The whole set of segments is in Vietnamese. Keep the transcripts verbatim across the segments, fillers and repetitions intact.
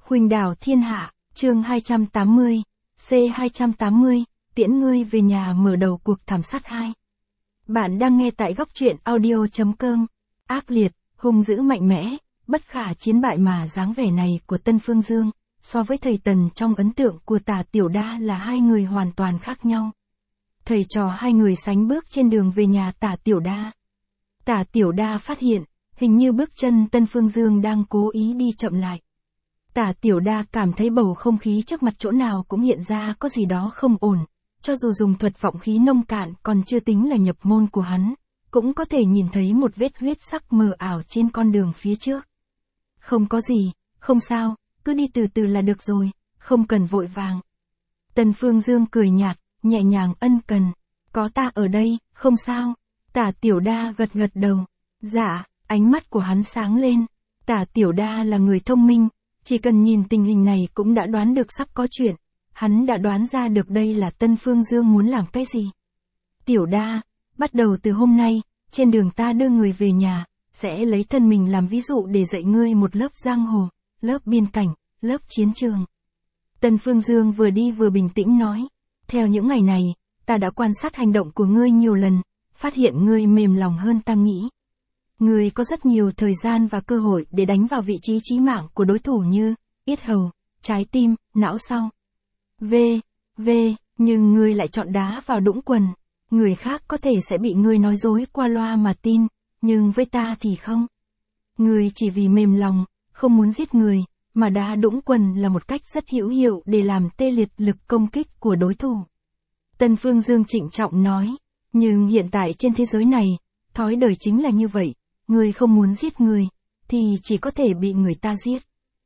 Khuynh đảo thiên hạ, chương hai trăm tám mươi, C hai trăm tám mươi, tiễn ngươi về nhà mở đầu cuộc thảm sát hai. Bạn đang nghe tại góc truyện audio.com. Ác liệt, hung dữ mạnh mẽ, bất khả chiến bại mà dáng vẻ này của Tân Phương Dương, so với thầy Tần trong ấn tượng của Tả Tiểu Đa là hai người hoàn toàn khác nhau. Thầy trò hai người sánh bước trên đường về nhà Tả Tiểu Đa. Tả Tiểu Đa phát hiện, hình như bước chân Tân Phương Dương đang cố ý đi chậm lại. Tả Tiểu Đa cảm thấy bầu không khí trước mặt chỗ nào cũng hiện ra có gì đó không ổn, cho dù dùng thuật vọng khí nông cạn còn chưa tính là nhập môn của hắn, cũng có thể nhìn thấy một vết huyết sắc mờ ảo trên con đường phía trước. Không có gì, không sao, cứ đi từ từ là được rồi, không cần vội vàng. Tân Phương Dương cười nhạt, nhẹ nhàng ân cần, có ta ở đây, không sao. Tả Tiểu Đa gật gật đầu, dạ, ánh mắt của hắn sáng lên. Tả Tiểu Đa là người thông minh, chỉ cần nhìn tình hình này cũng đã đoán được sắp có chuyện. Hắn đã đoán ra được đây là Tân Phương Dương muốn làm cái gì. Tiểu Đa, bắt đầu từ hôm nay, trên đường ta đưa người về nhà, sẽ lấy thân mình làm ví dụ để dạy ngươi một lớp giang hồ, lớp biên cảnh, lớp chiến trường. Tân Phương Dương vừa đi vừa bình tĩnh nói, theo những ngày này, ta đã quan sát hành động của ngươi nhiều lần, phát hiện ngươi mềm lòng hơn ta nghĩ. Ngươi có rất nhiều thời gian và cơ hội để đánh vào vị trí chí mạng của đối thủ như yết hầu, trái tim, não sau. V, V, nhưng ngươi lại chọn đá vào đũng quần. Người khác có thể sẽ bị ngươi nói dối qua loa mà tin, nhưng với ta thì không. Ngươi chỉ vì mềm lòng, không muốn giết người, mà đá đũng quần là một cách rất hữu hiệu để làm tê liệt lực công kích của đối thủ. Tân Phương Dương trịnh trọng nói, nhưng hiện tại trên thế giới này, thói đời chính là như vậy, ngươi không muốn giết người, thì chỉ có thể bị người ta giết.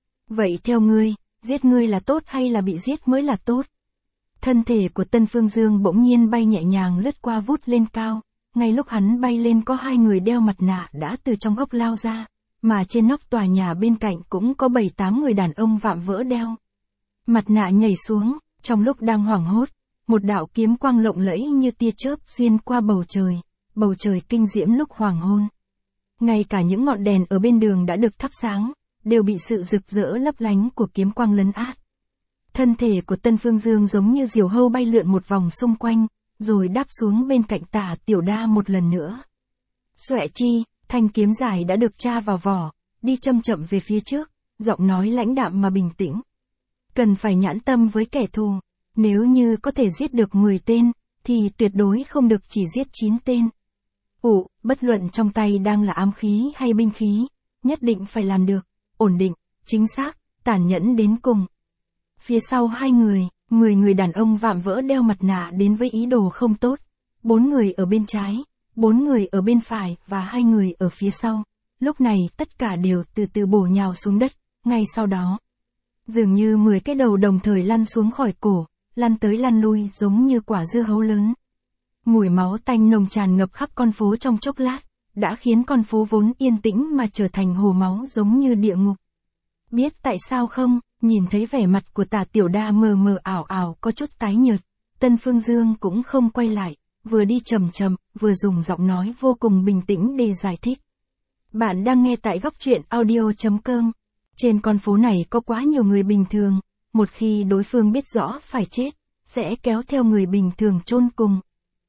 Vậy theo ngươi, giết ngươi là tốt hay là bị giết mới là tốt? Thân thể của Tân Phương Dương bỗng nhiên bay nhẹ nhàng lướt qua vút lên cao, ngay lúc hắn bay lên có hai người đeo mặt nạ đã từ trong góc lao ra, mà trên nóc tòa nhà bên cạnh cũng có bảy tám người đàn ông vạm vỡ đeo. Mặt nạ nhảy xuống, trong lúc đang hoảng hốt, một đạo kiếm quang lộng lẫy như tia chớp xuyên qua bầu trời, bầu trời kinh diễm lúc hoàng hôn. Ngay cả những ngọn đèn ở bên đường đã được thắp sáng, đều bị sự rực rỡ lấp lánh của kiếm quang lấn át. Thân thể của Tân Phương Dương giống như diều hâu bay lượn một vòng xung quanh, rồi đáp xuống bên cạnh Tả Tiểu Đa một lần nữa. Xoẹ chi, thanh kiếm dài đã được tra vào vỏ, đi chậm chậm về phía trước, giọng nói lãnh đạm mà bình tĩnh. Cần phải nhãn tâm với kẻ thù, nếu như có thể giết được mười tên, thì tuyệt đối không được chỉ giết chín tên. Ủ, bất luận trong tay đang là ám khí hay binh khí, nhất định phải làm được, ổn định, chính xác, tàn nhẫn đến cùng. Phía sau hai người, mười người đàn ông vạm vỡ đeo mặt nạ đến với ý đồ không tốt. Bốn người ở bên trái, bốn người ở bên phải và hai người ở phía sau. Lúc này tất cả đều từ từ bổ nhào xuống đất, ngay sau đó. Dường như mười cái đầu đồng thời lăn xuống khỏi cổ, lăn tới lăn lui giống như quả dưa hấu lớn. Mùi máu tanh nồng tràn ngập khắp con phố trong chốc lát, đã khiến con phố vốn yên tĩnh mà trở thành hồ máu giống như địa ngục. Biết tại sao không, nhìn thấy vẻ mặt của Tả Tiểu Đa mờ mờ ảo ảo có chút tái nhợt, Tân Phương Dương cũng không quay lại, vừa đi chậm chậm, vừa dùng giọng nói vô cùng bình tĩnh để giải thích. Bạn đang nghe tại góc truyện audio.com. Trên con phố này có quá nhiều người bình thường, một khi đối phương biết rõ phải chết, sẽ kéo theo người bình thường chôn cùng.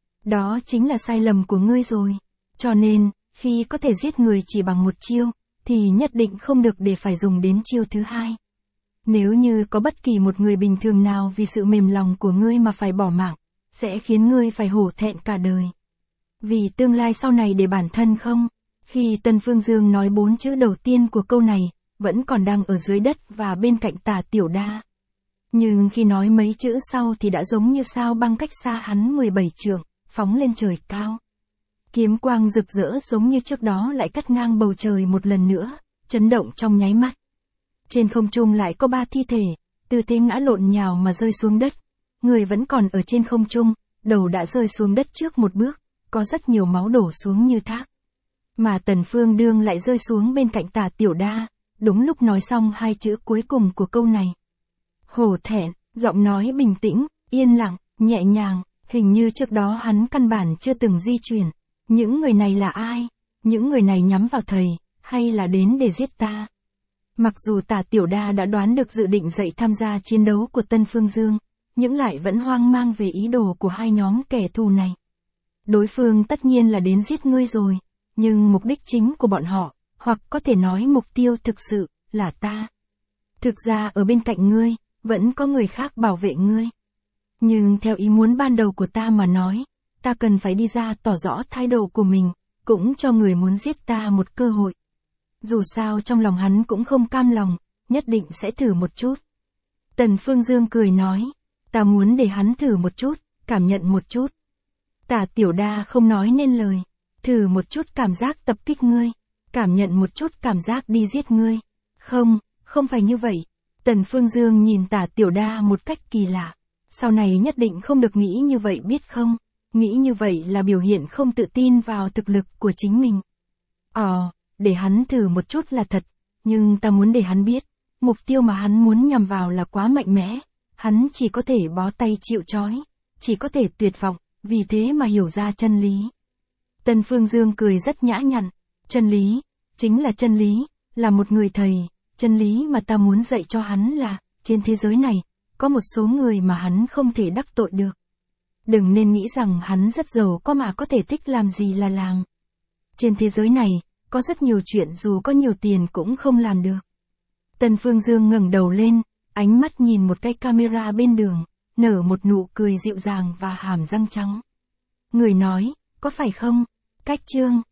Đó chính là sai lầm của ngươi rồi. Cho nên, khi có thể giết người chỉ bằng một chiêu, thì nhất định không được để phải dùng đến chiêu thứ hai. Nếu như có bất kỳ một người bình thường nào vì sự mềm lòng của ngươi mà phải bỏ mạng, sẽ khiến ngươi phải hổ thẹn cả đời. Vì tương lai sau này để bản thân không? Khi Tân Phương Dương nói bốn chữ đầu tiên của câu này, vẫn còn đang ở dưới đất và bên cạnh Tả Tiểu Đa. Nhưng khi nói mấy chữ sau thì đã giống như sao băng cách xa hắn mười bảy trượng, phóng lên trời cao. Kiếm quang rực rỡ giống như trước đó lại cắt ngang bầu trời một lần nữa, chấn động trong nháy mắt. Trên không trung lại có ba thi thể, tư thế ngã lộn nhào mà rơi xuống đất. Người vẫn còn ở trên không trung, đầu đã rơi xuống đất trước một bước, có rất nhiều máu đổ xuống như thác. Mà Tần Phương Dương lại rơi xuống bên cạnh Tả Tiểu Đa, đúng lúc nói xong hai chữ cuối cùng của câu này. Hổ thẹn, giọng nói bình tĩnh, yên lặng, nhẹ nhàng, hình như trước đó hắn căn bản chưa từng di chuyển. Những người này là ai? Những người này nhắm vào thầy, hay là đến để giết ta? Mặc dù Tả Tiểu Đa đã đoán được dự định dậy tham gia chiến đấu của Tân Phương Dương, nhưng lại vẫn hoang mang về ý đồ của hai nhóm kẻ thù này. Đối phương tất nhiên là đến giết ngươi rồi, nhưng mục đích chính của bọn họ, hoặc có thể nói mục tiêu thực sự, là ta. Thực ra ở bên cạnh ngươi, vẫn có người khác bảo vệ ngươi. Nhưng theo ý muốn ban đầu của ta mà nói, ta cần phải đi ra tỏ rõ thái độ của mình, cũng cho người muốn giết ta một cơ hội. Dù sao trong lòng hắn cũng không cam lòng, nhất định sẽ thử một chút. Tần Phương Dương cười nói, ta muốn để hắn thử một chút, cảm nhận một chút. Tả Tiểu Đa không nói nên lời, thử một chút cảm giác tập kích ngươi, cảm nhận một chút cảm giác đi giết ngươi. Không, không phải như vậy. Tần Phương Dương nhìn Tả Tiểu Đa một cách kỳ lạ. Sau này nhất định không được nghĩ như vậy biết không? Nghĩ như vậy là biểu hiện không tự tin vào thực lực của chính mình. Ờ, để hắn thử một chút là thật, nhưng ta muốn để hắn biết, mục tiêu mà hắn muốn nhằm vào là quá mạnh mẽ, hắn chỉ có thể bó tay chịu trói, chỉ có thể tuyệt vọng, vì thế mà hiểu ra chân lý. Tần Phương Dương cười rất nhã nhặn, chân lý, chính là chân lý, là một người thầy, chân lý mà ta muốn dạy cho hắn là, trên thế giới này, có một số người mà hắn không thể đắc tội được. Đừng nên nghĩ rằng hắn rất giàu có mà có thể thích làm gì là làm. Trên thế giới này, có rất nhiều chuyện dù có nhiều tiền cũng không làm được. Tần Phương Dương ngẩng đầu lên, ánh mắt nhìn một cái camera bên đường, nở một nụ cười dịu dàng và hàm răng trắng. Người nói, có phải không? Cách chương